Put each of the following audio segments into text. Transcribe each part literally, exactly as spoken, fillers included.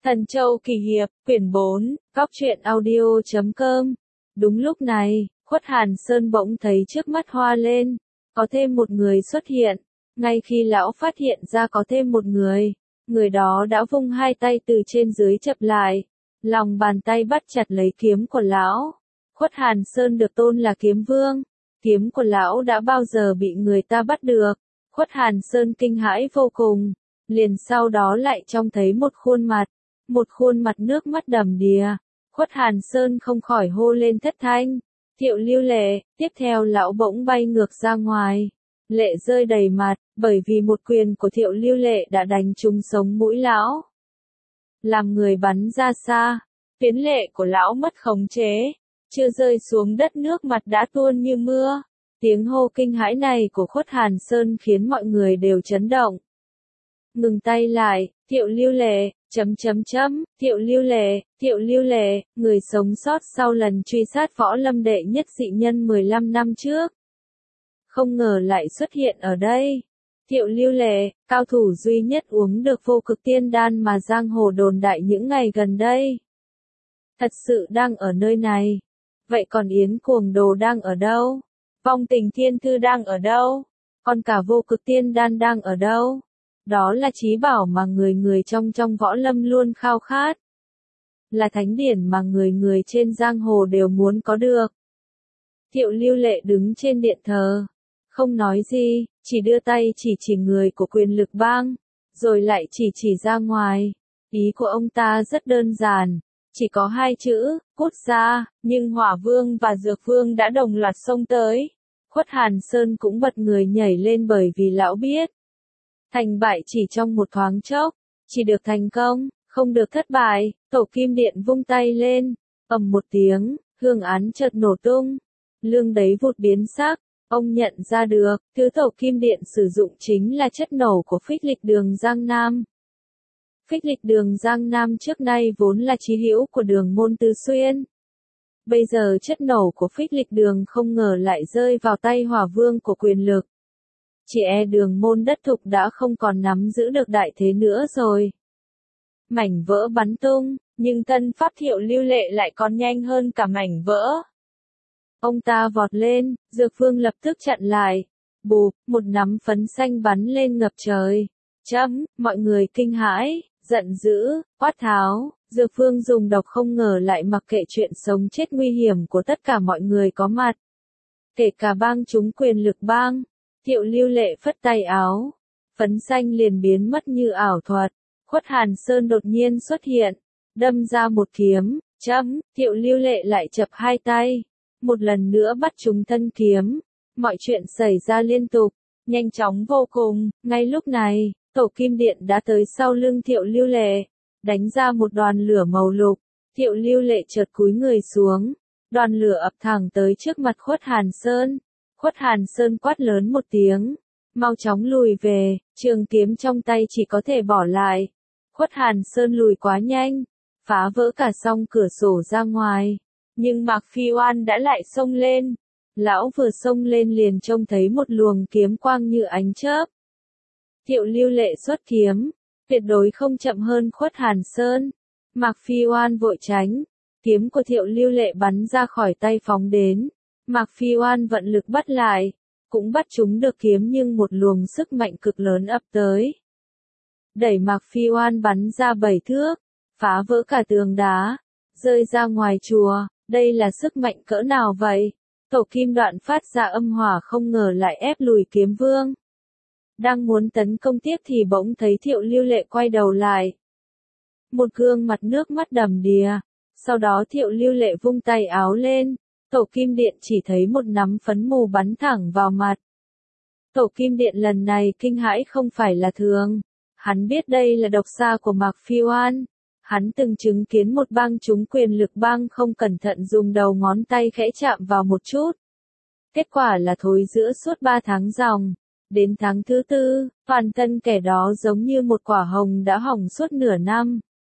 Thần Châu Kỳ Hiệp, quyển bốn, góc truyện audio chấm com. Đúng lúc này, Khuất Hàn Sơn bỗng thấy trước mắt hoa lên, có thêm một người xuất hiện. Ngay khi lão phát hiện ra có thêm một người, người đó đã vung hai tay từ trên dưới chập lại, lòng bàn tay bắt chặt lấy kiếm của lão. Khuất Hàn Sơn được tôn là kiếm vương, kiếm của lão đã bao giờ bị người ta bắt được. Khuất Hàn Sơn kinh hãi vô cùng, liền sau đó lại trông thấy một khuôn mặt, một khuôn mặt nước mắt đầm đìa. Khuất Hàn Sơn không khỏi hô lên thất thanh, Thiệu Lưu Lệ. Tiếp theo lão bỗng bay ngược ra ngoài, lệ rơi đầy mặt, bởi vì một quyền của Thiệu Lưu Lệ đã đánh trúng sống mũi lão, làm người bắn ra xa. Phiến lệ của lão mất khống chế, chưa rơi xuống đất nước mặt đã tuôn như mưa. Tiếng hô kinh hãi này của Khuất Hàn Sơn khiến mọi người đều chấn động. Ngừng tay lại, Thiệu Lưu Lệ, chấm chấm chấm, Thiệu Lưu Lệ, Thiệu Lưu Lệ, người sống sót sau lần truy sát võ lâm đệ nhất dị nhân mười lăm năm trước. Không ngờ lại xuất hiện ở đây. Thiệu Lưu Lệ, cao thủ duy nhất uống được vô cực tiên đan mà giang hồ đồn đại những ngày gần đây. Thật sự đang ở nơi này. Vậy còn Yến Cuồng Đồ đang ở đâu? Vong Tình Thiên Thư đang ở đâu? Còn cả vô cực tiên đan đang ở đâu? Đó là trí bảo mà người người trong trong võ lâm luôn khao khát. Là thánh điển mà người người trên giang hồ đều muốn có được. Thiệu Lưu Lệ đứng trên điện thờ, không nói gì, chỉ đưa tay chỉ chỉ người của Quyền Lực Bang, rồi lại chỉ chỉ ra ngoài. Ý của ông ta rất đơn giản, chỉ có hai chữ, cút ra, nhưng Hỏa Vương và Dược Vương đã đồng loạt xông tới. Khuất Hàn Sơn cũng bật người nhảy lên bởi vì lão biết. Thành bại chỉ trong một thoáng chốc, chỉ được thành công, không được thất bại. Tổ Kim Điện vung tay lên, ầm một tiếng, hương án chợt nổ tung, lương đấy vụt biến sắc. Ông nhận ra được, thứ Tổ Kim Điện sử dụng chính là chất nổ của Phích Lịch Đường Giang Nam. Phích Lịch Đường Giang Nam trước nay vốn là chí hữu của Đường Môn Tứ Xuyên. Bây giờ chất nổ của Phích Lịch Đường không ngờ lại rơi vào tay Hỏa Vương của Quyền Lực. Chỉ e Đường Môn Đất Thục đã không còn nắm giữ được đại thế nữa rồi. Mảnh vỡ bắn tung, nhưng tân pháp Thiệu Lưu Lệ lại còn nhanh hơn cả mảnh vỡ. Ông ta vọt lên, Dược Vương lập tức chặn lại. Bụp, một nắm phấn xanh bắn lên ngập trời. Chấm, mọi người kinh hãi, giận dữ, quát tháo. Dược Vương dùng độc không ngờ lại mặc kệ chuyện sống chết nguy hiểm của tất cả mọi người có mặt. Kể cả bang chúng Quyền Lực Bang. Thiệu Lưu Lệ phất tay áo, phấn xanh liền biến mất như ảo thuật. Khuất Hàn Sơn đột nhiên xuất hiện, đâm ra một kiếm, chấm, Thiệu Lưu Lệ lại chập hai tay, một lần nữa bắt trúng thân kiếm. Mọi chuyện xảy ra liên tục, nhanh chóng vô cùng. Ngay lúc này, Tổ Kim Điện đã tới sau lưng Thiệu Lưu Lệ, đánh ra một đoàn lửa màu lục. Thiệu Lưu Lệ chợt cúi người xuống, đoàn lửa ập thẳng tới trước mặt Khuất Hàn Sơn. Khuất Hàn Sơn quát lớn một tiếng, mau chóng lùi về, trường kiếm trong tay chỉ có thể bỏ lại. Khuất Hàn Sơn lùi quá nhanh, phá vỡ cả song cửa sổ ra ngoài, nhưng Mạc Phi Oan đã lại xông lên. Lão vừa xông lên liền trông thấy một luồng kiếm quang như ánh chớp. Thiệu Lưu Lệ xuất kiếm, tuyệt đối không chậm hơn Khuất Hàn Sơn. Mạc Phi Oan vội tránh, kiếm của Thiệu Lưu Lệ bắn ra khỏi tay phóng đến. Mạc Phi Oan vận lực bắt lại, cũng bắt chúng được kiếm nhưng một luồng sức mạnh cực lớn ập tới. Đẩy Mạc Phi Oan bắn ra bảy thước, phá vỡ cả tường đá, rơi ra ngoài chùa. Đây là sức mạnh cỡ nào vậy? Tổ Kim Đoạn phát ra âm hỏa không ngờ lại ép lùi Kiếm Vương. Đang muốn tấn công tiếp thì bỗng thấy Thiệu Lưu Lệ quay đầu lại. Một gương mặt nước mắt đầm đìa, sau đó Thiệu Lưu Lệ vung tay áo lên. Tổ Kim Điện chỉ thấy một nắm phấn mù bắn thẳng vào mặt. Tổ Kim Điện lần này kinh hãi không phải là thường. Hắn biết đây là độc xa của Mạc Phi Oan. Hắn từng chứng kiến một bang chúng Quyền Lực Bang không cẩn thận dùng đầu ngón tay khẽ chạm vào một chút. Kết quả là thối rữa suốt ba tháng ròng. Đến tháng thứ tư, toàn thân kẻ đó giống như một quả hồng đã hỏng suốt nửa năm.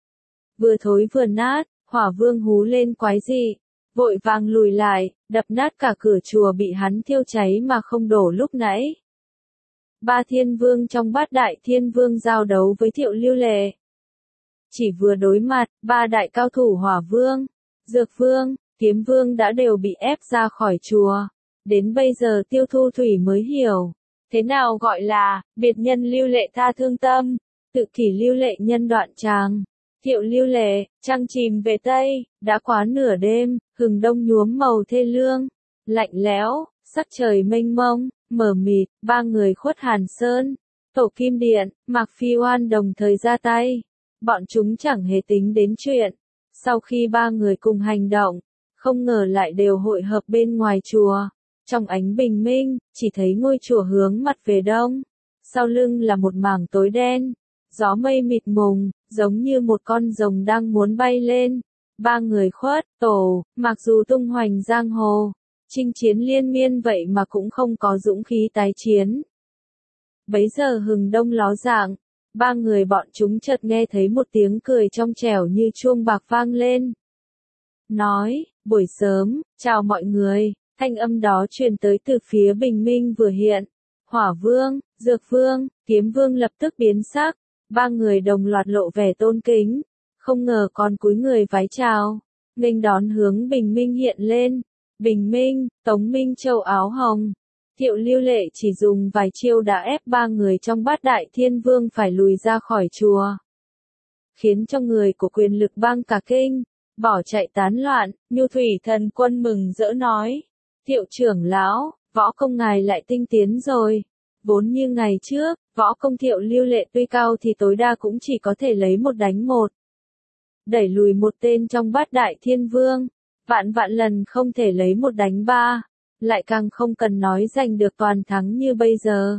Vừa thối vừa nát, Hỏa Vương hú lên quái dị, vội vàng lùi lại, đập nát cả cửa chùa bị hắn thiêu cháy mà không đổ lúc nãy. Ba thiên vương trong bát đại thiên vương giao đấu với Thiệu Lưu Lệ. Chỉ vừa đối mặt, ba đại cao thủ Hỏa Vương, Dược Vương, Kiếm Vương đã đều bị ép ra khỏi chùa. Đến bây giờ Tiêu Thu Thủy mới hiểu, thế nào gọi là, biệt nhân lưu lệ tha thương tâm, tự kỷ lưu lệ nhân đoạn tràng. Thiệu lưu lệ, trăng chìm về Tây, đã quá nửa đêm, hừng đông nhuốm màu thê lương, lạnh lẽo, sắc trời mênh mông, mờ mịt, ba người khuất Hàn Sơn, Tổ Kim Điện, Mạc Phi Oan đồng thời ra tay. Bọn chúng chẳng hề tính đến chuyện. Sau khi ba người cùng hành động, không ngờ lại đều hội hợp bên ngoài chùa. Trong ánh bình minh, chỉ thấy ngôi chùa hướng mặt về đông. Sau lưng là một mảng tối đen. Gió mây mịt mùng, giống như một con rồng đang muốn bay lên. Ba người khuất, tổ, mặc dù tung hoành giang hồ, chinh chiến liên miên vậy mà cũng không có dũng khí tái chiến. Bấy giờ hừng đông ló dạng, ba người bọn chúng chợt nghe thấy một tiếng cười trong trẻo như chuông bạc vang lên. Nói, buổi sớm, chào mọi người, thanh âm đó truyền tới từ phía bình minh vừa hiện. Hỏa Vương, Dược Vương, Kiếm Vương lập tức biến sắc, ba người đồng loạt lộ vẻ tôn kính, không ngờ còn cúi người vái chào, nghênh đón hướng bình minh hiện lên. Bình minh, Tống Minh Châu áo hồng. Thiệu lưu lệ chỉ dùng vài chiêu đã ép ba người trong bát đại thiên vương phải lùi ra khỏi chùa. Khiến cho người của quyền lực bang cả kinh, bỏ chạy tán loạn, Nhu Thủy Thần Quân mừng rỡ nói. Thiệu trưởng lão, võ công ngài lại tinh tiến rồi. Vốn như ngày trước, võ công thiệu lưu lệ tuy cao thì tối đa cũng chỉ có thể lấy một đánh một. Đẩy lùi một tên trong bát đại thiên vương, vạn vạn lần không thể lấy một đánh ba. Lại càng không cần nói giành được toàn thắng như bây giờ.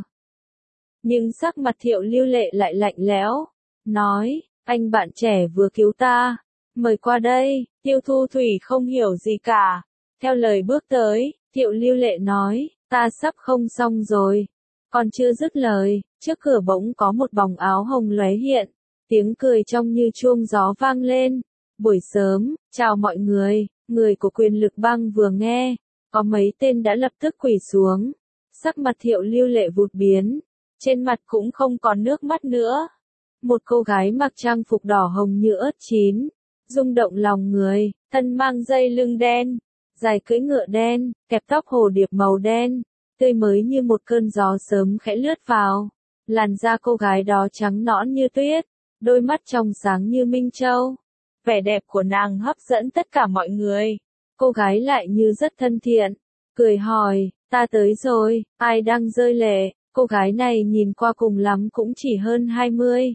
Nhưng sắc mặt thiệu lưu lệ lại lạnh lẽo, nói, anh bạn trẻ vừa cứu ta, mời qua đây. Tiêu Thu Thủy không hiểu gì cả, theo lời bước tới, thiệu lưu lệ nói, ta sắp không xong rồi. Còn chưa dứt lời, trước cửa bỗng có một bóng áo hồng lóe hiện, tiếng cười trong như chuông gió vang lên. Buổi sớm, chào mọi người, người của quyền lực bang vừa nghe. Có mấy tên đã lập tức quỳ xuống. Sắc mặt thiệu lưu lệ vụt biến. Trên mặt cũng không còn nước mắt nữa. Một cô gái mặc trang phục đỏ hồng như ớt chín. Rung động lòng người, thân mang dây lưng đen. Dài cưỡi ngựa đen, kẹp tóc hồ điệp màu đen. Tươi mới như một cơn gió sớm khẽ lướt vào. Làn da cô gái đó trắng nõn như tuyết. Đôi mắt trong sáng như minh châu. Vẻ đẹp của nàng hấp dẫn tất cả mọi người. Cô gái lại như rất thân thiện, cười hỏi, ta tới rồi, ai đang rơi lệ. Cô gái này nhìn qua cùng lắm cũng chỉ hơn hai mươi.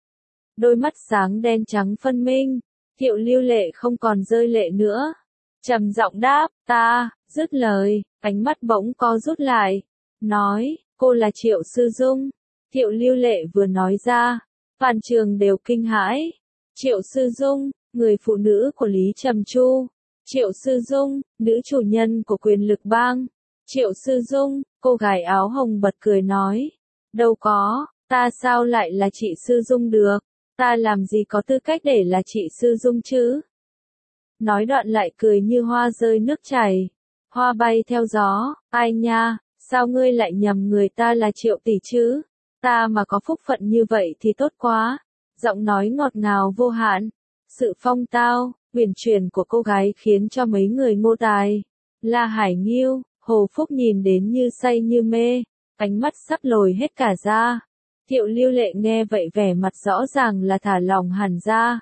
Đôi mắt sáng đen trắng phân minh, thiệu lưu lệ không còn rơi lệ nữa. Trầm giọng đáp, ta, dứt lời, ánh mắt bỗng co rút lại, nói, cô là Triệu Sư Dung. Thiệu lưu lệ vừa nói ra, toàn trường đều kinh hãi. Triệu Sư Dung, người phụ nữ của Lý Trầm Chu. Triệu Sư Dung, nữ chủ nhân của quyền lực bang. Triệu Sư Dung, cô gái áo hồng bật cười nói. Đâu có, ta sao lại là chị Sư Dung được? Ta làm gì có tư cách để là chị Sư Dung chứ? Nói đoạn lại cười như hoa rơi nước chảy. Hoa bay theo gió, ai nha, sao ngươi lại nhầm người ta là Triệu tỷ chứ? Ta mà có phúc phận như vậy thì tốt quá. Giọng nói ngọt ngào vô hạn. Sự phong tao, huyền chuyển của cô gái khiến cho mấy người Ngô Tài, La Hải Nghiêu, Hồ Phúc nhìn đến như say như mê, ánh mắt sắp lồi hết cả ra. Thiệu lưu lệ nghe vậy vẻ mặt rõ ràng là thả lòng hẳn ra.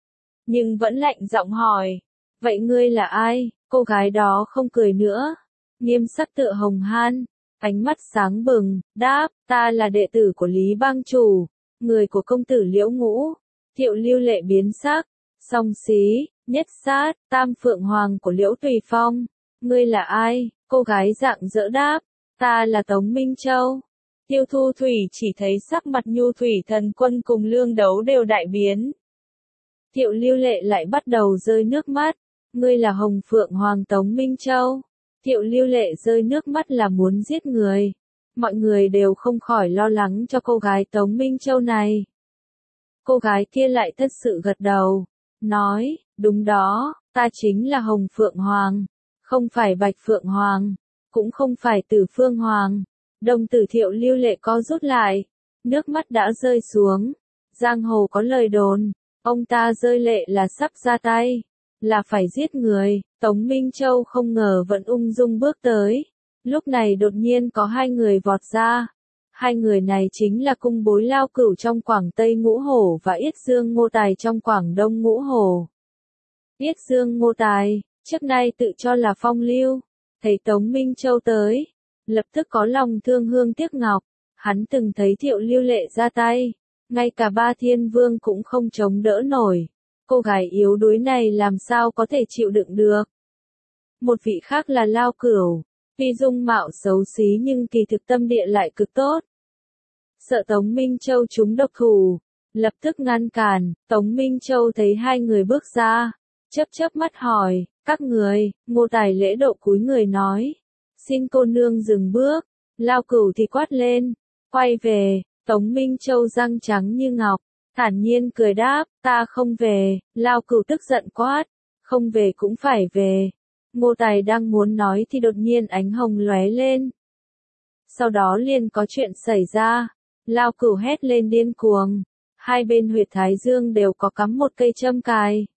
Nhưng vẫn lạnh giọng hỏi, vậy ngươi là ai? Cô gái đó không cười nữa, nghiêm sắc tựa hồng han, ánh mắt sáng bừng, đáp, ta là đệ tử của Lý Bang Chủ, người của công tử Liễu Ngũ. Thiệu lưu lệ biến sắc, song xí, nhất sát, tam phượng hoàng của Liễu Tùy Phong. Ngươi là ai? Cô gái rạng rỡ đáp, ta là Tống Minh Châu. Tiêu Thu Thủy chỉ thấy sắc mặt Nhu Thủy Thần Quân cùng Lương Đấu đều đại biến. Thiệu lưu lệ lại bắt đầu rơi nước mắt, ngươi là Hồng Phượng Hoàng Tống Minh Châu. Thiệu lưu lệ rơi nước mắt là muốn giết người. Mọi người đều không khỏi lo lắng cho cô gái Tống Minh Châu này. Cô gái kia lại thật sự gật đầu, nói, đúng đó, ta chính là Hồng Phượng Hoàng, không phải Bạch Phượng Hoàng, cũng không phải Tử Phương Hoàng. Đồng tử thiệu lưu lệ co rút lại, nước mắt đã rơi xuống. Giang hồ có lời đồn, Ông ta rơi lệ là sắp ra tay, là phải giết người. Tống Minh Châu không ngờ vẫn ung dung bước tới. Lúc này đột nhiên có hai người vọt ra. Hai người này chính là cung bối Lao Cửu trong Quảng Tây Ngũ Hổ và Yết Dương Ngô Tài trong Quảng Đông Ngũ Hổ. Yết Dương Ngô Tài, trước nay tự cho là phong lưu, thấy Tống Minh Châu tới, lập tức có lòng thương hương tiếc ngọc. Hắn từng thấy Thiệu Lưu Lệ ra tay, ngay cả ba thiên vương cũng không chống đỡ nổi. Cô gái yếu đuối này làm sao có thể chịu đựng được. Một vị khác là Lao Cửu, tuy dung mạo xấu xí nhưng kỳ thực tâm địa lại cực tốt. Sợ Tống Minh Châu trúng độc thủ, lập tức ngăn cản. Tống Minh Châu thấy hai người bước ra, chớp chớp mắt hỏi, các người. Ngô Tài lễ độ cúi người nói, xin cô nương dừng bước. Lao Cửu thì quát lên, quay về. Tống Minh Châu răng trắng như ngọc, thản nhiên cười đáp, ta không về. Lao Cửu tức giận quát, không về cũng phải về. Ngô Tài đang muốn nói thì đột nhiên ánh hồng lóe lên. Sau đó liền có chuyện xảy ra. Lao Cửu hét lên điên cuồng. Hai bên huyệt thái dương đều có cắm một cây châm cài.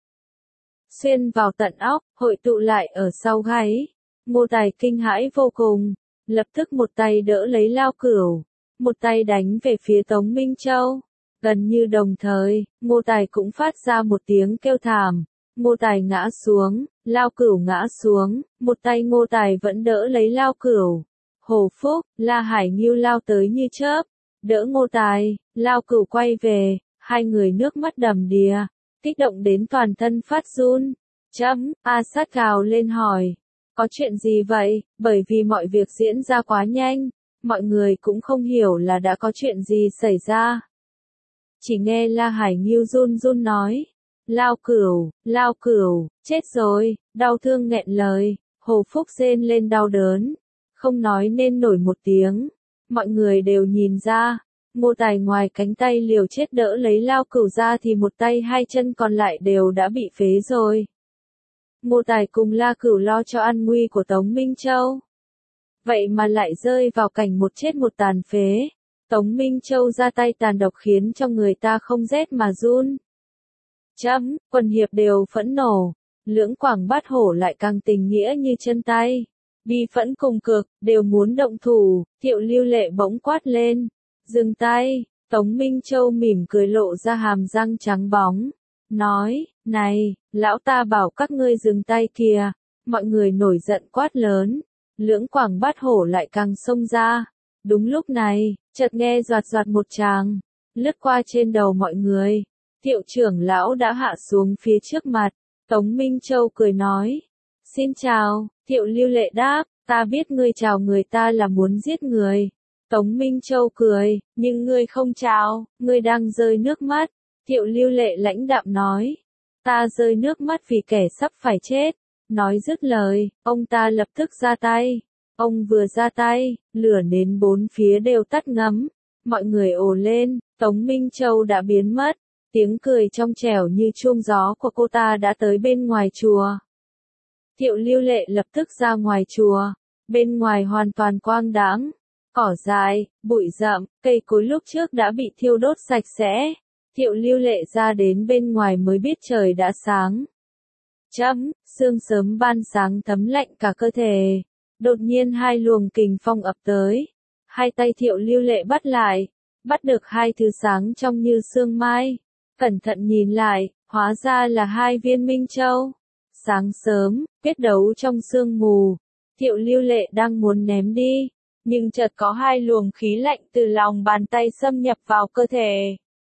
Xuyên vào tận óc, hội tụ lại ở sau gáy. Ngô Tài kinh hãi vô cùng, lập tức một tay đỡ lấy Lao Cửu, một tay đánh về phía Tống Minh Châu. Gần như đồng thời, Ngô Tài cũng phát ra một tiếng kêu thảm. Ngô Tài ngã xuống, Lao Cửu ngã xuống, một tay Ngô Tài vẫn đỡ lấy Lao Cửu. Hồ Phúc, La Hải Nghiêu lao tới như chớp, đỡ Ngô Tài. Lao Cửu quay về, hai người nước mắt đầm đìa, kích động đến toàn thân phát run. Chấm, A Sát gào lên hỏi, có chuyện gì vậy? Bởi vì mọi việc diễn ra quá nhanh, mọi người cũng không hiểu là đã có chuyện gì xảy ra. Chỉ nghe La Hải Nghiêu run run nói, Lao Cửu, Lao Cửu, chết rồi, đau thương nghẹn lời. Hồ Phúc rên lên đau đớn, không nói nên nổi một tiếng. Mọi người đều nhìn ra, Ngô Tài ngoài cánh tay liều chết đỡ lấy Lao Cửu ra thì một tay hai chân còn lại đều đã bị phế rồi. Ngô Tài cùng La Cửu lo cho an nguy của Tống Minh Châu, vậy mà lại rơi vào cảnh một chết một tàn phế. Tống Minh Châu ra tay tàn độc khiến cho người ta không rét mà run. Chấm, quần hiệp đều phẫn nộ, lưỡng quảng bát hổ lại càng tình nghĩa như chân tay. Bi phẫn cùng cực, đều muốn động thủ. Thiệu Lưu Lệ bỗng quát lên, dừng tay. Tống Minh Châu mỉm cười lộ ra hàm răng trắng bóng, nói, này, lão ta bảo các ngươi dừng tay kìa. Mọi người nổi giận quát lớn, lưỡng quảng bát hổ lại càng xông ra. Đúng lúc này, chợt nghe doạt doạt một tràng, lướt qua trên đầu mọi người. Thiệu trưởng lão đã hạ xuống phía trước mặt. Tống Minh Châu cười nói, xin chào. Thiệu Lưu Lệ đáp, ta biết ngươi chào người ta là muốn giết người. Tống Minh Châu cười, nhưng ngươi không chào, ngươi đang rơi nước mắt. Thiệu Lưu Lệ lãnh đạm nói, ta rơi nước mắt vì kẻ sắp phải chết. Nói dứt lời, ông ta lập tức ra tay. Ông vừa ra tay, lửa nến bốn phía đều tắt ngấm. Mọi người ồ lên, Tống Minh Châu đã biến mất. Tiếng cười trong trẻo như chuông gió của cô ta đã tới bên ngoài chùa. Thiệu Lưu Lệ lập tức ra ngoài chùa. Bên ngoài hoàn toàn quang đãng, cỏ dại, bụi rậm, cây cối lúc trước đã bị thiêu đốt sạch sẽ. Thiệu Lưu Lệ ra đến bên ngoài mới biết trời đã sáng. Chấm, sương sớm ban sáng thấm lạnh cả cơ thể. Đột nhiên hai luồng kình phong ập tới. Hai tay Thiệu Lưu Lệ bắt lại, bắt được hai thứ sáng trong như sương mai. Cẩn thận nhìn lại, hóa ra là hai viên minh châu. Sáng sớm, quyết đấu trong sương mù. Thiệu Lưu Lệ đang muốn ném đi, nhưng chợt có hai luồng khí lạnh từ lòng bàn tay xâm nhập vào cơ thể.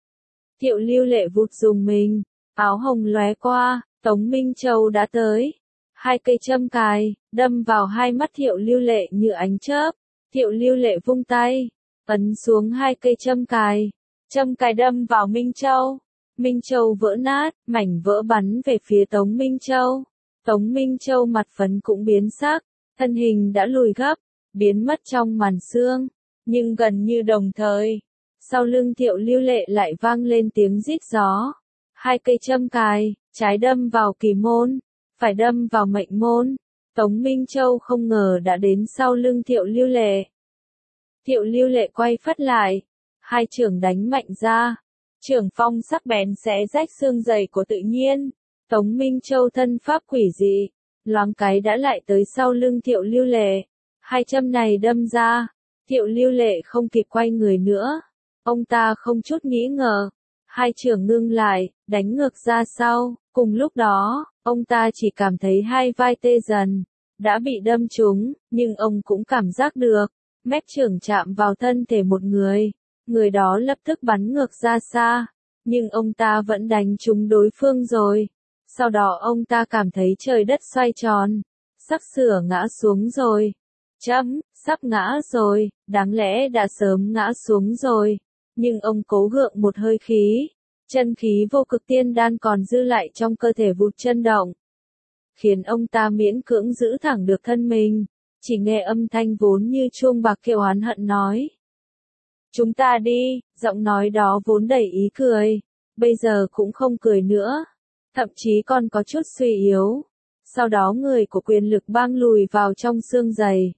Thiệu Lưu Lệ vụt dùng mình, áo hồng lóe qua, Tống Minh Châu đã tới. Hai cây châm cài, đâm vào hai mắt Thiệu Lưu Lệ như ánh chớp. Thiệu Lưu Lệ vung tay, ấn xuống hai cây châm cài. Châm cài đâm vào Minh Châu. Minh Châu vỡ nát, mảnh vỡ bắn về phía Tống Minh Châu. Tống Minh Châu mặt phấn cũng biến sắc, thân hình đã lùi gấp, biến mất trong màn sương. Nhưng gần như đồng thời, sau lưng Thiệu Lưu Lệ lại vang lên tiếng rít gió. Hai cây châm cài, trái đâm vào kỳ môn, phải đâm vào mệnh môn. Tống Minh Châu không ngờ đã đến sau lưng Thiệu Lưu Lệ. Thiệu Lưu Lệ quay phắt lại, hai chưởng đánh mạnh ra. Trường phong sắc bén xé rách xương dày của tự nhiên. Tống Minh Châu thân pháp quỷ dị, loáng cái đã lại tới sau lưng Thiệu Lưu Lệ. Hai châm này đâm ra, Thiệu Lưu Lệ không kịp quay người nữa. Ông ta không chút nghĩ ngờ, hai trường ngưng lại, đánh ngược ra sau. Cùng lúc đó, ông ta chỉ cảm thấy hai vai tê dần, đã bị đâm trúng, nhưng ông cũng cảm giác được, mép trường chạm vào thân thể một người. Người đó lập tức bắn ngược ra xa, nhưng ông ta vẫn đánh trúng đối phương rồi. Sau đó ông ta cảm thấy trời đất xoay tròn, sắp sửa ngã xuống rồi. Chấm, sắp ngã rồi, đáng lẽ đã sớm ngã xuống rồi. Nhưng ông cố gượng một hơi khí, chân khí vô cực tiên đan còn dư lại trong cơ thể vụt chân động, khiến ông ta miễn cưỡng giữ thẳng được thân mình. Chỉ nghe âm thanh vốn như chuông bạc kêu oán hận nói: "Chúng ta đi." Giọng nói đó vốn đầy ý cười, bây giờ cũng không cười nữa, thậm chí còn có chút suy yếu. Sau đó người của quyền lực bang lùi vào trong sương dày.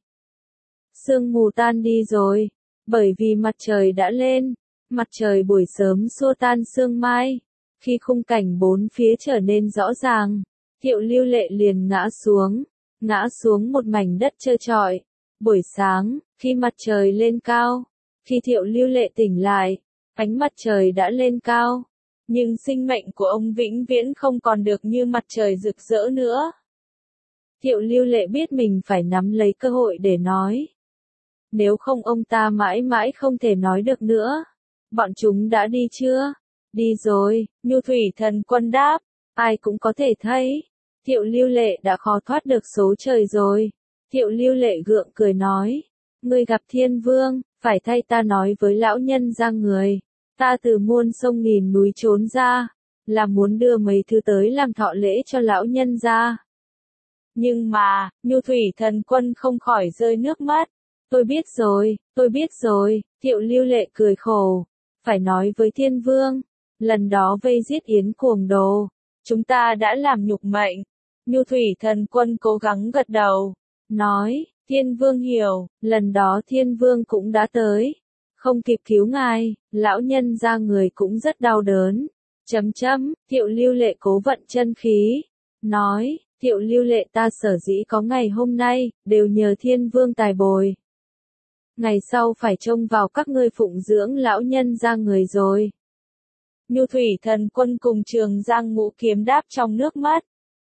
Sương mù tan đi rồi, bởi vì mặt trời đã lên. Mặt trời buổi sớm xua tan sương mai, khi khung cảnh bốn phía trở nên rõ ràng, Thiệu Lưu Lệ liền ngã xuống, ngã xuống một mảnh đất trơ trọi. Buổi sáng, khi mặt trời lên cao, khi Thiệu Lưu Lệ tỉnh lại, ánh mặt trời đã lên cao, nhưng sinh mệnh của ông vĩnh viễn không còn được như mặt trời rực rỡ nữa. Thiệu Lưu Lệ biết mình phải nắm lấy cơ hội để nói. Nếu không ông ta mãi mãi không thể nói được nữa. Bọn chúng đã đi chưa? Đi rồi, Nhu Thủy Thần Quân đáp. Ai cũng có thể thấy, Thiệu Lưu Lệ đã khó thoát được số trời rồi. Thiệu Lưu Lệ gượng cười nói, ngươi gặp Thiên Vương, phải thay ta nói với lão nhân ra người. Ta từ muôn sông nghìn núi trốn ra, là muốn đưa mấy thứ tới làm thọ lễ cho lão nhân ra. Nhưng mà, Nhu Thủy Thần Quân không khỏi rơi nước mắt. Tôi biết rồi, tôi biết rồi, Thiệu Lưu Lệ cười khổ. Phải nói với Thiên Vương, lần đó vây giết Yến Cuồng Đồ, chúng ta đã làm nhục mệnh. Nhu Thủy Thần Quân cố gắng gật đầu, nói, Thiên Vương hiểu, lần đó Thiên Vương cũng đã tới. Không kịp cứu ngài, lão nhân ra người cũng rất đau đớn. Chấm chấm, Thiệu Lưu Lệ cố vận chân khí, nói, Thiệu Lưu Lệ ta sở dĩ có ngày hôm nay, đều nhờ Thiên Vương tài bồi. Ngày sau phải trông vào các ngươi phụng dưỡng lão nhân ra người rồi. Nhu Thủy Thần Quân cùng Trường Giang Ngũ Kiếm đáp trong nước mắt.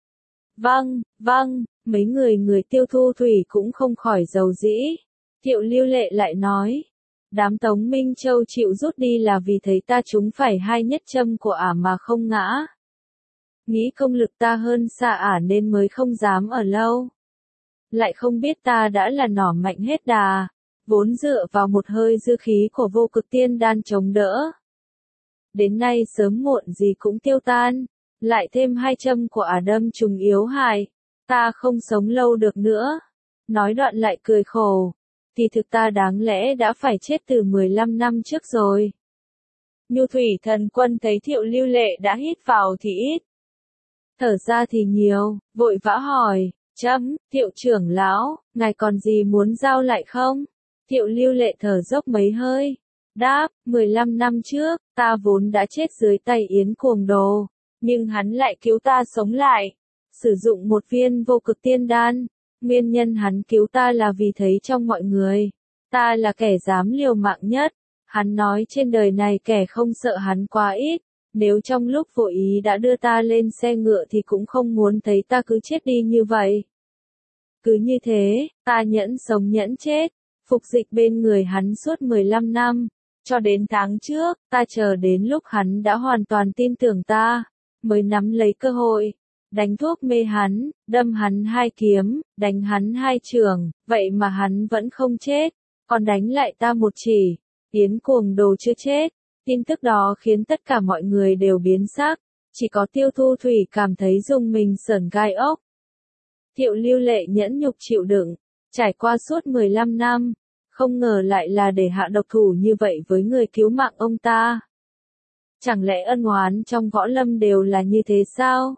Vâng, vâng, mấy người người Tiêu Thu Thủy cũng không khỏi giàu dĩ. Thiệu Lưu Lệ lại nói, đám Tống Minh Châu chịu rút đi là vì thấy ta trúng phải hai nhất châm của ả mà không ngã. Nghĩ công lực ta hơn xa ả nên mới không dám ở lâu. Lại không biết ta đã là nỏ mạnh hết đà, vốn dựa vào một hơi dư khí của vô cực tiên đan chống đỡ. Đến nay sớm muộn gì cũng tiêu tan, lại thêm hai châm của ả đâm trùng yếu hại, ta không sống lâu được nữa. Nói đoạn lại cười khổ, thì thực ta đáng lẽ đã phải chết từ mười lăm năm trước rồi. Nhu Thủy Thần Quân thấy Thiệu Lưu Lệ đã hít vào thì ít, thở ra thì nhiều, vội vã hỏi, chấm, Thiệu trưởng lão, ngài còn gì muốn giao lại không? Thiệu Lưu Lệ thở dốc mấy hơi, đáp, mười lăm năm trước, ta vốn đã chết dưới tay Yến Cuồng Đồ, nhưng hắn lại cứu ta sống lại, sử dụng một viên vô cực tiên đan. Nguyên nhân hắn cứu ta là vì thấy trong mọi người, ta là kẻ dám liều mạng nhất. Hắn nói trên đời này kẻ không sợ hắn quá ít, nếu trong lúc vô ý đã đưa ta lên xe ngựa thì cũng không muốn thấy ta cứ chết đi như vậy. Cứ như thế, ta nhẫn sống nhẫn chết, phục dịch bên người hắn suốt mười lăm năm, cho đến tháng trước, ta chờ đến lúc hắn đã hoàn toàn tin tưởng ta, mới nắm lấy cơ hội, đánh thuốc mê hắn, đâm hắn hai kiếm, đánh hắn hai chưởng, vậy mà hắn vẫn không chết, còn đánh lại ta một chỉ. Yến Cuồng Đồ chưa chết. Tin tức đó khiến tất cả mọi người đều biến sắc, chỉ có Tiêu Thu Thủy cảm thấy rùng mình sởn gai ốc. Thiệu Lưu Lệ nhẫn nhục chịu đựng, trải qua suốt mười lăm năm, không ngờ lại là để hạ độc thủ như vậy với người cứu mạng ông ta. Chẳng lẽ ân oán trong võ lâm đều là như thế sao?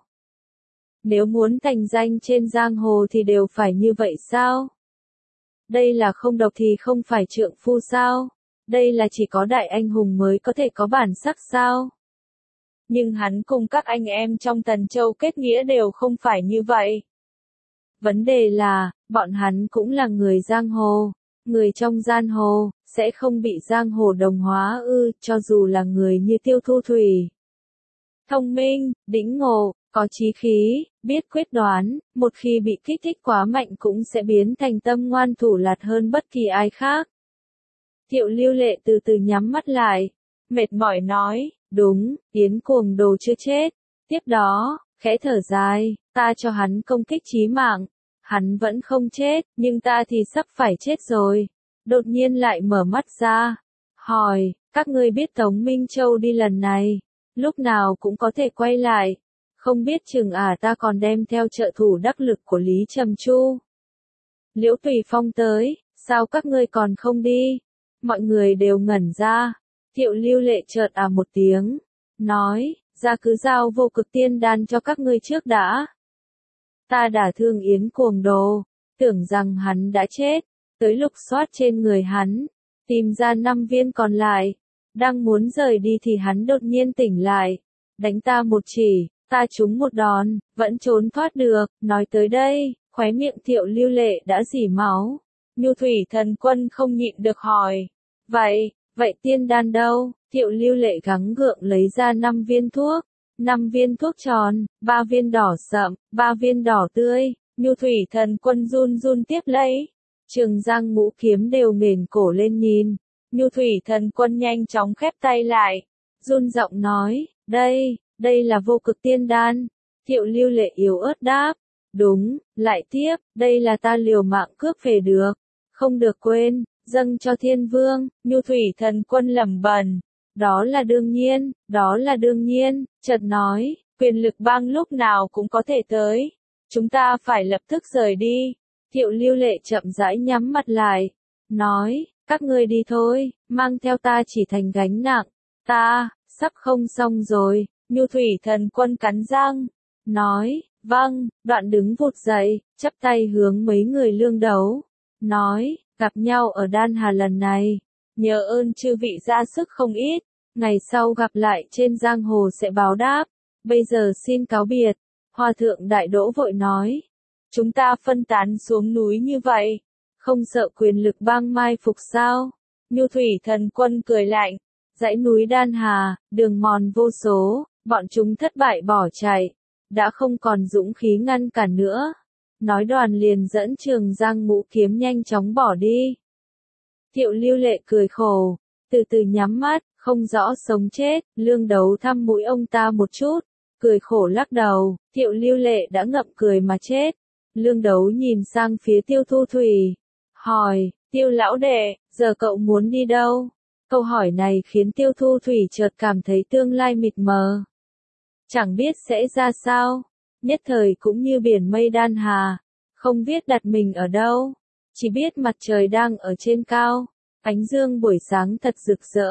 Nếu muốn thành danh trên giang hồ thì đều phải như vậy sao? Đây là không độc thì không phải trượng phu sao? Đây là chỉ có đại anh hùng mới có thể có bản sắc sao? nhưng hắn cùng các anh em trong Tần Châu kết nghĩa đều không phải như vậy. Vấn đề là, bọn hắn cũng là người giang hồ, người trong giang hồ, sẽ không bị giang hồ đồng hóa ư, cho dù là người như Tiêu Thu Thủy. Thông minh, đĩnh ngộ, có chí khí, biết quyết đoán, một khi bị kích thích quá mạnh cũng sẽ biến thành tâm ngoan thủ lạt hơn bất kỳ ai khác. Thiệu Lưu Lệ từ từ nhắm mắt lại, mệt mỏi nói, đúng, Yến Cuồng Đồ chưa chết. Tiếp đó, khẽ thở dài, ta cho hắn công kích chí mạng, hắn vẫn không chết, nhưng ta thì sắp phải chết rồi. Đột nhiên lại mở mắt ra, hỏi, các ngươi biết Tống Minh Châu đi lần này, lúc nào cũng có thể quay lại, không biết chừng à ta còn đem theo trợ thủ đắc lực của Lý Trầm Chu. Liễu Tùy Phong tới, sao các ngươi còn không đi? Mọi người đều ngẩn ra, Thiệu Lưu Lệ chợt à một tiếng, nói, ra cứ giao vô cực tiên đan cho các ngươi trước đã. Ta đả thương Yến Cuồng Đồ, tưởng rằng hắn đã chết, tới lục soát trên người hắn, tìm ra năm viên còn lại, đang muốn rời đi thì hắn đột nhiên tỉnh lại, đánh ta một chỉ, ta trúng một đòn, vẫn trốn thoát được, nói tới đây, khóe miệng Thiệu Lưu Lệ đã rỉ máu. Nhu Thủy Thần Quân không nhịn được hỏi, vậy, vậy tiên đan đâu? Thiệu Lưu Lệ gắng gượng lấy ra năm viên thuốc, năm viên thuốc tròn, ba viên đỏ sậm, ba viên đỏ tươi. Nhu Thủy Thần Quân run run tiếp lấy, Trường Giang Ngũ Kiếm đều nghển cổ lên nhìn. Nhu Thủy Thần Quân nhanh chóng khép tay lại, run giọng nói, đây, đây là vô cực tiên đan. Thiệu Lưu Lệ yếu ớt đáp, đúng, lại tiếp, đây là ta liều mạng cướp về được, không được quên, dâng cho Thiên Vương. Nhu Thủy Thần Quân lẩm bẩm, đó là đương nhiên, đó là đương nhiên, chợt nói, quyền lực bang lúc nào cũng có thể tới, chúng ta phải lập tức rời đi. Thiệu Lưu Lệ chậm rãi nhắm mặt lại, nói, các ngươi đi thôi, mang theo ta chỉ thành gánh nặng, ta, sắp không xong rồi. Nhu Thủy Thần Quân cắn răng, nói, vâng, đoạn đứng vụt dậy, chắp tay hướng mấy người lương đấu, nói, gặp nhau ở Đan Hà lần này, nhờ ơn chư vị ra sức không ít, ngày sau gặp lại trên giang hồ sẽ báo đáp, bây giờ xin cáo biệt. Hòa thượng Đại Đỗ vội nói, chúng ta phân tán xuống núi như vậy, không sợ quyền lực bang mai phục sao? Nhu Thủy Thần Quân cười lạnh, dãy núi Đan Hà, đường mòn vô số, bọn chúng thất bại bỏ chạy, đã không còn dũng khí ngăn cản nữa. Nói đoàn liền dẫn Trường Giang Ngũ Kiếm nhanh chóng bỏ đi. Thiệu Lưu Lệ cười khổ, từ từ nhắm mắt, không rõ sống chết, lương đấu thăm mũi ông ta một chút, cười khổ lắc đầu, Thiệu Lưu Lệ đã ngậm cười mà chết. Lương đấu nhìn sang phía Tiêu Thu Thủy, hỏi, Tiêu lão đệ, giờ cậu muốn đi đâu? Câu hỏi này khiến Tiêu Thu Thủy chợt cảm thấy tương lai mịt mờ. Chẳng biết sẽ ra sao, nhất thời cũng như biển mây Đan Hà, không biết đặt mình ở đâu, chỉ biết mặt trời đang ở trên cao, ánh dương buổi sáng thật rực rỡ.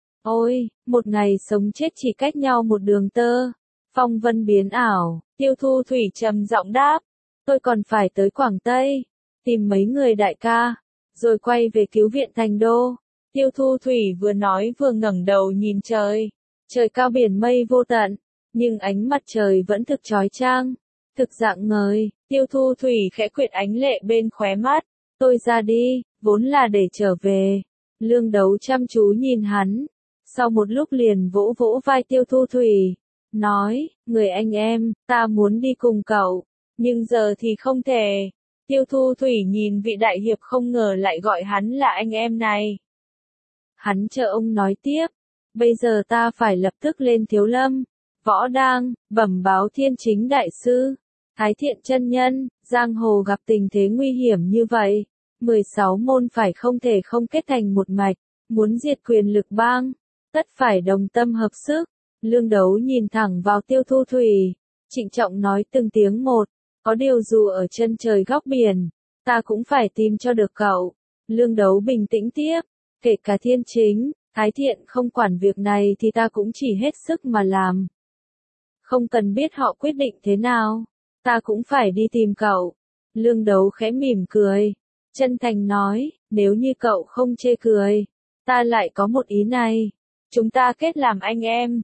Ôi, một ngày sống chết chỉ cách nhau một đường tơ, phong vân biến ảo. Tiêu Thu Thủy trầm giọng đáp, tôi còn phải tới Quảng Tây, tìm mấy người đại ca, rồi quay về cứu viện Thành Đô. Tiêu Thu Thủy vừa nói vừa ngẩng đầu nhìn trời, trời cao biển mây vô tận, nhưng ánh mặt trời vẫn thực chói chang, thực dạng ngời. Tiêu Thu Thủy khẽ quệt ánh lệ bên khóe mắt, tôi ra đi, vốn là để trở về. Lương đấu chăm chú nhìn hắn, sau một lúc liền vỗ vỗ vai Tiêu Thu Thủy, nói, người anh em, ta muốn đi cùng cậu, nhưng giờ thì không thể. Tiêu Thu Thủy nhìn vị đại hiệp không ngờ lại gọi hắn là anh em này. Hắn chờ ông nói tiếp, bây giờ ta phải lập tức lên Thiếu Lâm, Võ Đang, bẩm báo Thiên Chính Đại Sư, Thái Thiện chân nhân, giang hồ gặp tình thế nguy hiểm như vậy, mười sáu môn phải không thể không kết thành một mạch, muốn diệt quyền lực bang, tất phải đồng tâm hợp sức. Lương đấu nhìn thẳng vào Tiêu Thu Thủy, trịnh trọng nói từng tiếng một, có điều dù ở chân trời góc biển, ta cũng phải tìm cho được cậu. Lương đấu bình tĩnh tiếp, kể cả Thiên Chính, Thái Thiện không quản việc này thì ta cũng chỉ hết sức mà làm. Không cần biết họ quyết định thế nào, ta cũng phải đi tìm cậu. Lương đấu khẽ mỉm cười, chân thành nói, nếu như cậu không chê cười, ta lại có một ý này, chúng ta kết làm anh em,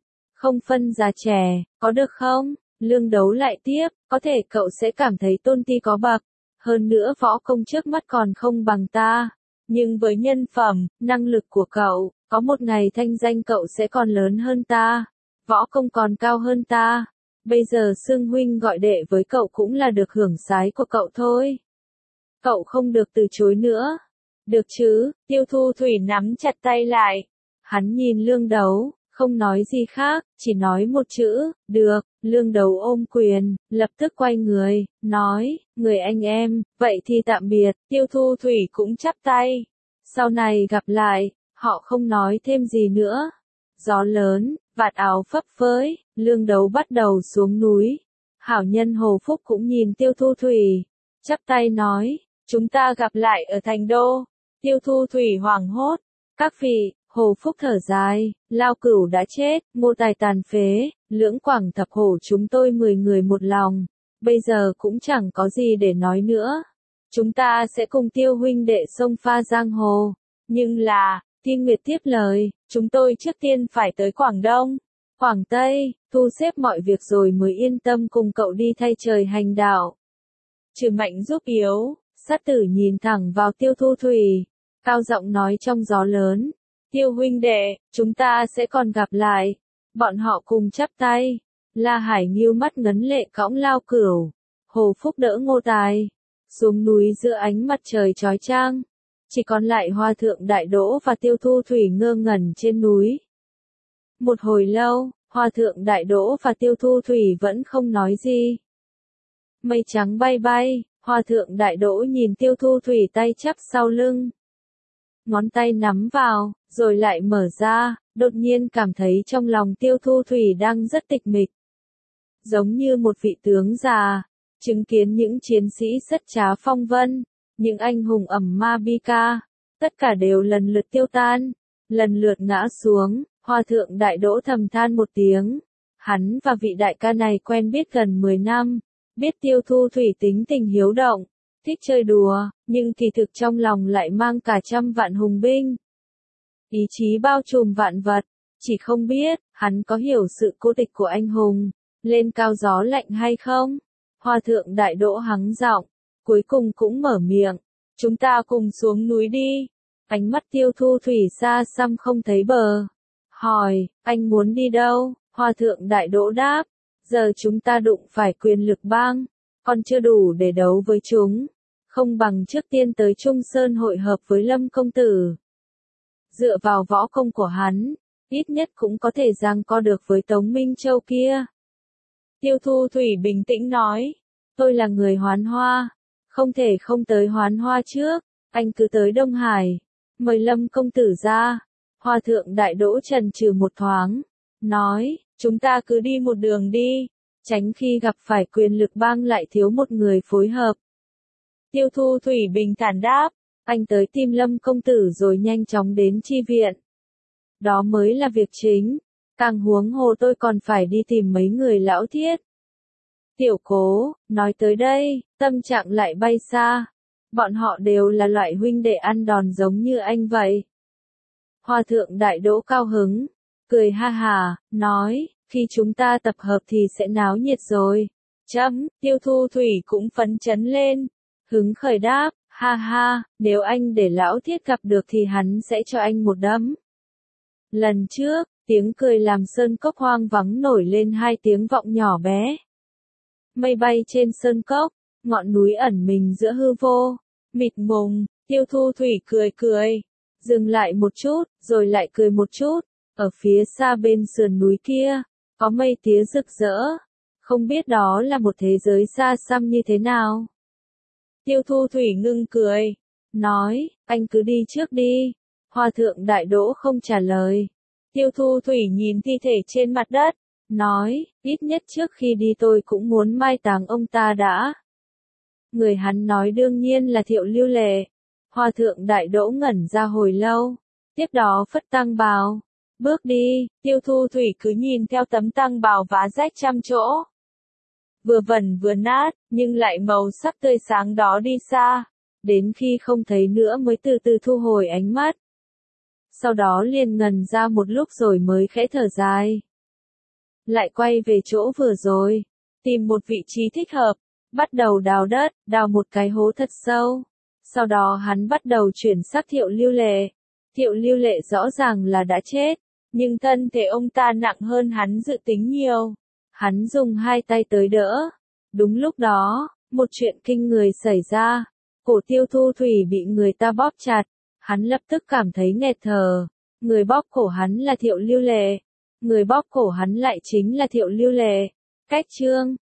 không phân già trẻ, có được không? Lương Đấu lại tiếp, có thể cậu sẽ cảm thấy Tôn Ti có bậc, hơn nữa võ công trước mắt còn không bằng ta, nhưng với nhân phẩm, năng lực của cậu, có một ngày thanh danh cậu sẽ còn lớn hơn ta, võ công còn cao hơn ta. Bây giờ Sương huynh gọi đệ với cậu cũng là được hưởng sái của cậu thôi. Cậu không được từ chối nữa. Được chứ, Tiêu Thu Thủy nắm chặt tay lại. Hắn nhìn Lương Đấu, không nói gì khác, chỉ nói một chữ, được. Lương Đấu ôm quyền, lập tức quay người, nói, người anh em, vậy thì tạm biệt. Tiêu Thu Thủy cũng chắp tay. Sau này gặp lại, họ không nói thêm gì nữa. Gió lớn, vạt áo phấp phới, Lương Đấu bắt đầu xuống núi. Hảo nhân Hồ Phúc cũng nhìn Tiêu Thu Thủy, chắp tay nói, chúng ta gặp lại ở thành đô. Tiêu Thu Thủy hoảng hốt, các vị, Hồ Phúc thở dài, Lao Cửu đã chết, Ngô Tài tàn phế, Lưỡng Quảng thập hổ chúng tôi mười người một lòng, bây giờ cũng chẳng có gì để nói nữa. Chúng ta sẽ cùng Tiêu huynh đệ xông pha giang hồ, nhưng là, Tiên Nguyệt tiếp lời, chúng tôi trước tiên phải tới Quảng Đông, Quảng Tây, thu xếp mọi việc rồi mới yên tâm cùng cậu đi thay trời hành đạo. Trừ Mạnh giúp yếu, Sát Tử nhìn thẳng vào Tiêu Thu Thủy, cao giọng nói trong gió lớn, Tiêu huynh đệ, chúng ta sẽ còn gặp lại. Bọn họ cùng chắp tay, La Hải Nghiêu mắt ngấn lệ cõng Lao Cửu, Hồ Phúc đỡ Ngô Tài, xuống núi giữa ánh mặt trời chói chang. Chỉ còn lại Hòa thượng Đại Đỗ và Tiêu Thu Thủy ngơ ngẩn trên núi. Một hồi lâu, Hòa thượng Đại Đỗ và Tiêu Thu Thủy vẫn không nói gì. Mây trắng bay bay, Hòa thượng Đại Đỗ nhìn Tiêu Thu Thủy tay chắp sau lưng. Ngón tay nắm vào, rồi lại mở ra, đột nhiên cảm thấy trong lòng Tiêu Thu Thủy đang rất tịch mịch. Giống như một vị tướng già, chứng kiến những chiến sĩ sất trá phong vân, những anh hùng ẩm ma bi ca, tất cả đều lần lượt tiêu tan, lần lượt ngã xuống. Hòa thượng Đại Đỗ thầm than một tiếng, hắn và vị đại ca này quen biết gần mười năm, biết Tiêu Thu Thủy tính tình hiếu động, thích chơi đùa, nhưng kỳ thực trong lòng lại mang cả trăm vạn hùng binh. Ý chí bao trùm vạn vật, chỉ không biết, hắn có hiểu sự cô tịch của anh hùng, lên cao gió lạnh hay không? Hòa thượng Đại Đỗ hắng giọng, cuối cùng cũng mở miệng, chúng ta cùng xuống núi đi. Ánh mắt Tiêu Thu Thủy xa xăm không thấy bờ. Hỏi, anh muốn đi đâu? Hòa thượng Đại Đỗ đáp, giờ chúng ta đụng phải quyền lực bang, còn chưa đủ để đấu với chúng, không bằng trước tiên tới Trung Sơn hội hợp với Lâm công tử. Dựa vào võ công của hắn, ít nhất cũng có thể giằng co được với Tống Minh Châu kia. Tiêu Thu Thủy bình tĩnh nói, tôi là người Hoán Hoa, không thể không tới Hoán Hoa trước, anh cứ tới Đông Hải, mời Lâm công tử ra. Hòa thượng Đại Đỗ chần chừ một thoáng, nói, chúng ta cứ đi một đường đi, tránh khi gặp phải quyền lực bang lại thiếu một người phối hợp. Tiêu Thu Thủy bình thản đáp, anh tới tìm Lâm công tử rồi nhanh chóng đến chi viện. Đó mới là việc chính, càng huống hồ tôi còn phải đi tìm mấy người lão thiết. Tiểu Cố, nói tới đây, tâm trạng lại bay xa, bọn họ đều là loại huynh đệ ăn đòn giống như anh vậy. Hòa thượng Đại Đỗ cao hứng, cười ha hà, nói, khi chúng ta tập hợp thì sẽ náo nhiệt rồi. Chấm, Tiêu Thu Thủy cũng phấn chấn lên, hứng khởi đáp, ha ha, nếu anh để lão thiết gặp được thì hắn sẽ cho anh một đấm. Lần trước, tiếng cười làm sơn cốc hoang vắng nổi lên hai tiếng vọng nhỏ bé. Mây bay trên sơn cốc, ngọn núi ẩn mình giữa hư vô, mịt mùng. Tiêu Thu Thủy cười cười, dừng lại một chút, rồi lại cười một chút. Ở phía xa bên sườn núi kia, có mây tía rực rỡ, không biết đó là một thế giới xa xăm như thế nào. Tiêu Thu Thủy ngưng cười, nói, anh cứ đi trước đi. Hòa thượng Đại Đỗ không trả lời. Tiêu Thu Thủy nhìn thi thể trên mặt đất, nói, ít nhất trước khi đi tôi cũng muốn mai táng ông ta đã. Người hắn nói đương nhiên là Thiệu Lưu Lệ. Hòa thượng Đại Đỗ ngẩn ra hồi lâu, tiếp đó phất tăng bào, bước đi. Tiêu Thu Thủy cứ nhìn theo tấm tăng bào vá rách trăm chỗ, vừa vẩn vừa nát, nhưng lại màu sắc tươi sáng đó đi xa, đến khi không thấy nữa mới từ từ thu hồi ánh mắt. Sau đó liền ngần ra một lúc rồi mới khẽ thở dài. lại quay về chỗ vừa rồi, tìm một vị trí thích hợp, bắt đầu đào đất, đào một cái hố thật sâu. Sau đó hắn bắt đầu chuyển xác Thiệu Lưu Lệ. Thiệu Lưu Lệ rõ ràng là đã chết, nhưng thân thể ông ta nặng hơn hắn dự tính nhiều. Hắn dùng hai tay tới đỡ. Đúng lúc đó, một chuyện kinh người xảy ra. Cổ Tiêu Thu Thủy bị người ta bóp chặt. Hắn lập tức cảm thấy nghẹt thở. Người bóp cổ hắn là Thiệu Lưu Lệ. Người bóp cổ hắn lại chính là Thiệu Lưu Lệ. Cách chương